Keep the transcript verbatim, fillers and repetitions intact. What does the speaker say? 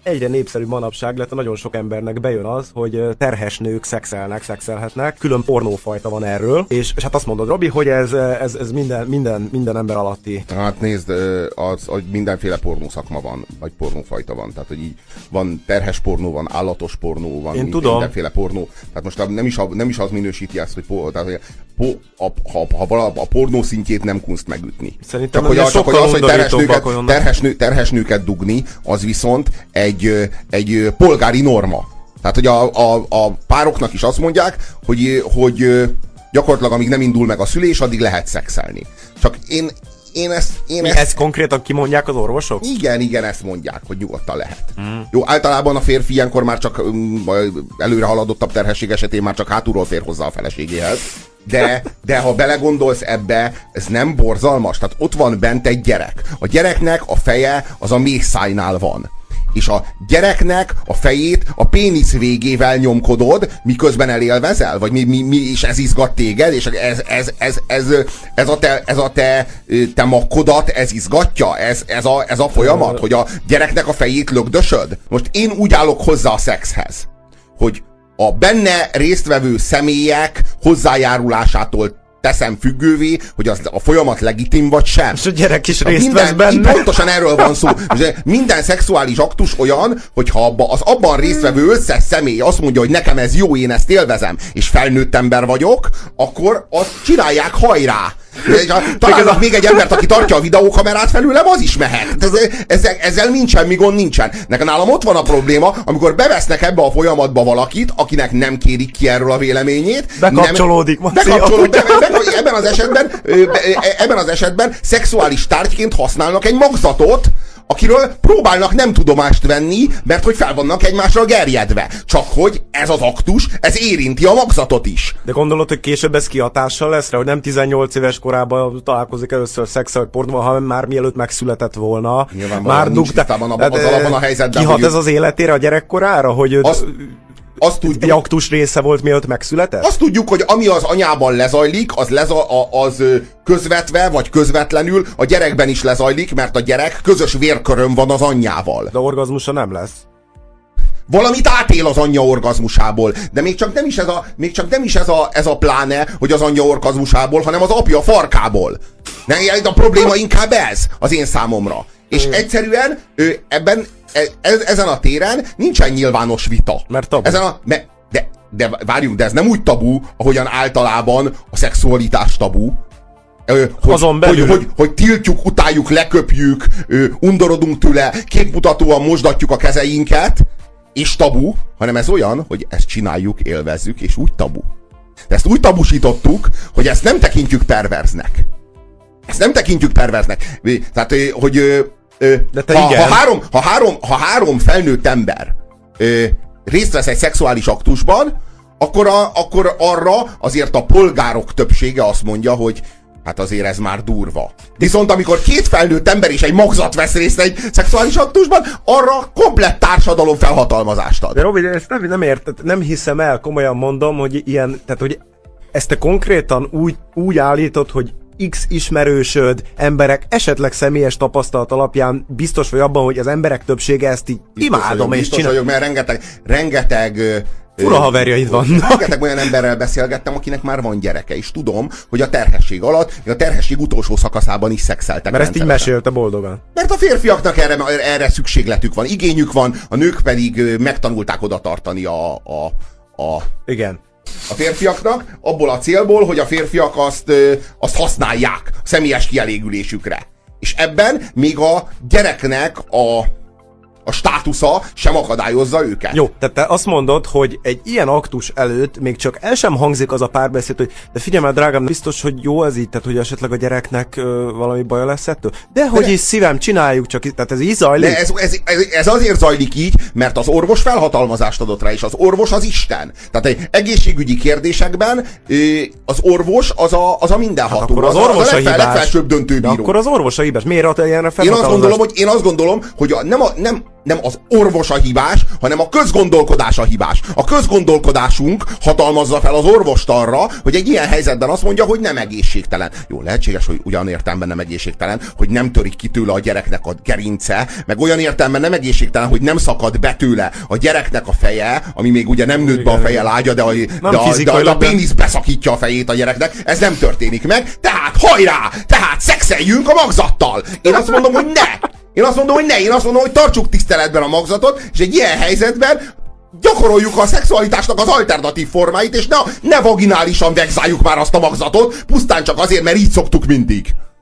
egyre népszerűbb manapság lett, nagyon sok embernek bejön az, hogy terhes nők szexelnek, szexelhetnek, külön pornófajta van erről, és, és hát azt mondod, Robi, hogy ez, ez, ez minden, minden, minden ember alatti. Hát nézd, az, hogy mindenféle pornószakma van, vagy pornófajta van, tehát hogy így van terhes pornó, van állatos pornó, van Én tudom. mindenféle pornó, tehát most nem is, a, nem is az minősíti ezt, hogy, po, tehát, hogy po, a, ha, ha, ha a pornó szintjét nem kunst megütni. Szerintem csak hogy, az, csak hogy az, hogy terhes nőket, vannak. terhes, nő, terhes nőket dugni, az viszont egy, egy polgári norma. Tehát, hogy a, a, a pároknak is azt mondják, hogy, hogy gyakorlatilag amíg nem indul meg a szülés, addig lehet szexelni. Csak én, én ezt... Én ezt... ezt konkrétan kimondják az orvosok? Igen, igen, ezt mondják, hogy nyugodtan lehet. Mm. Jó, általában a férfi ilyenkor már csak um, előre haladottabb terhesség esetén már csak hátulról fér hozzá a feleségéhez. De, de ha belegondolsz ebbe, ez nem borzalmas. Tehát ott van bent egy gyerek. A gyereknek a feje az a méhszájnál van. És a gyereknek a fejét a pénisz végével nyomkodod, miközben elélvezel? Vagy mi, mi, mi és ez izgat téged? És ez, ez, ez, ez, ez a, te, ez a te, te makkodat, ez izgatja? Ez, ez, a, ez a folyamat, hogy a gyereknek a fejét lögdösöd? Most én úgy állok hozzá a szexhez, hogy a benne résztvevő személyek hozzájárulásától teszem függővé, hogy az a folyamat legitim vagy sem. És a gyerek is részt minden, vesz benne. Pontosan erről van szó. Minden szexuális aktus olyan, hogyha abba, az abban résztvevő összes személy azt mondja, hogy nekem ez jó, én ezt élvezem, és felnőtt ember vagyok, akkor azt csinálják, hajrá! Találnak még egy embert, aki tartja a videókamerát felőlem, az is mehet. Ezzel, ezzel nincs semmi gond, nincsen. Nekem nálam ott van a probléma, amikor bevesznek ebbe a folyamatba valakit, akinek nem kérik ki erről a véleményét. Bekapcsolódik. Nem, bekapcsolódik. Be, be, be, ebben, az esetben, ebben az esetben szexuális tárgyként használnak egy magzatot, akiről próbálnak nem tudomást venni, mert hogy fel vannak egymásra gerjedve. Csak hogy ez az aktus, ez érinti a magzatot is. De gondolod, hogy később ez kihatással lesz rá, hogy nem tizennyolc éves korában találkozik először szexel vagy pornóval, hanem már mielőtt megszületett volna. Már dugta. Az alapban a helyzetben. Kihat ez az életére, a gyerekkorára, hogy azt, azt tudjuk, egy aktus része volt, mielőtt megszületett? Azt tudjuk, hogy ami az anyában lezajlik, az, leza, az közvetve vagy közvetlenül a gyerekben is lezajlik, mert a gyerek közös vérkörön van az anyjával. De orgazmusa nem lesz. Valamit átél az anyja orgazmusából, de még csak nem is ez a, még csak nem is ez a, ez a pláne, hogy az anyja orgazmusából, hanem az apja farkából. Nem, a probléma inkább ez az én számomra. És egyszerűen ő, ebben, e, ezen a téren nincsen nyilvános vita. Mert tabu. Ezen a, me, de, de várjunk, de ez nem úgy tabu, ahogyan általában a szexualitás tabu. Hogy, Azon belül. Hogy, hogy, hogy tiltjuk, utáljuk, leköpjük, undorodunk tőle, képmutatóan mosdatjuk a kezeinket, és tabu, hanem ez olyan, hogy ezt csináljuk, élvezzük, és úgy tabu. De ezt úgy tabusítottuk, hogy ezt nem tekintjük perverznek. Ezt nem tekintjük perverznek. Tehát, hogy De te ha, igen. ha, három, ha, három, ha három felnőtt ember részt vesz egy szexuális aktusban, akkor, a, akkor arra azért a polgárok többsége azt mondja, hogy hát azért ez már durva. Viszont amikor két felnőtt ember és egy magzat vesz részt egy szexuális aktusban, arra komplett társadalom felhatalmazást ad. De Robi, de ezt nem, nem érted, nem hiszem el, komolyan mondom, hogy ilyen, tehát hogy ezt te konkrétan úgy, úgy állítod, hogy X ismerősöd, emberek esetleg személyes tapasztalat alapján biztos vagy abban, hogy az emberek többsége ezt így biztos imádom vagyok, és csinálom. vagyok, mert rengeteg, rengeteg fura haverjaid vannak. Rengeteg olyan emberrel beszélgettem, akinek már van gyereke, és tudom, hogy a terhesség alatt, a terhesség utolsó szakaszában is szexeltek. Mert ezt így mesélte boldogan. Mert a férfiaknak erre, erre szükségletük van, igényük van, a nők pedig megtanulták oda tartani a, a, a, Igen. a férfiaknak, abból a célból, hogy a férfiak azt, azt használják a személyes kielégülésükre. És ebben még a gyereknek a a státusza sem akadályozza őket. Jó, tehát te azt mondod, hogy egy ilyen aktus előtt még csak el sem hangzik az a párbeszéd, hogy de figyelj már, drágám, biztos, hogy jó ez így, tehát hogy esetleg a gyereknek ö, valami baja lesz ettől? De hogy de is szívem, csináljuk csak, tehát ez így zajlik? De ez, ez, ez, ez azért zajlik így, mert az orvos felhatalmazást adott rá, és az orvos az Isten. Tehát egy egészségügyi kérdésekben ö, az orvos az a, az a mindenható. Hát az, az orvos a hibás. Legfelsőbb döntőbíró. De akkor az orvos a hibás. Miért ad ilyenre felhatalmazást? Én azt gondolom, hogy, én azt gondolom, hogy a, nem, a, nem nem az orvos a hibás, hanem a közgondolkodás a hibás. A közgondolkodásunk hatalmazza fel az orvost arra, hogy egy ilyen helyzetben azt mondja, hogy nem egészségtelen. Jó, lehetséges, hogy ugyan értelemben nem egészségtelen, hogy nem törik ki tőle a gyereknek a gerince, meg olyan értelemben nem egészségtelen, hogy nem szakad be tőle a gyereknek a feje, ami még ugye nem nőtt be a feje lágya, de a, de a, de a, a pénisz beszakítja a fejét a gyereknek. Ez nem történik meg, tehát hajrá! Tehát szexeljünk a magzattal! Én azt mondom, hogy ne! Én azt mondom, hogy ne, én azt mondom, hogy tartsuk tiszteletben a magzatot, és egy ilyen helyzetben gyakoroljuk a szexualitásnak az alternatív formáit, és ne, ne vaginálisan vegzáljuk már azt a magzatot, pusztán csak azért, mert így szoktuk mindig.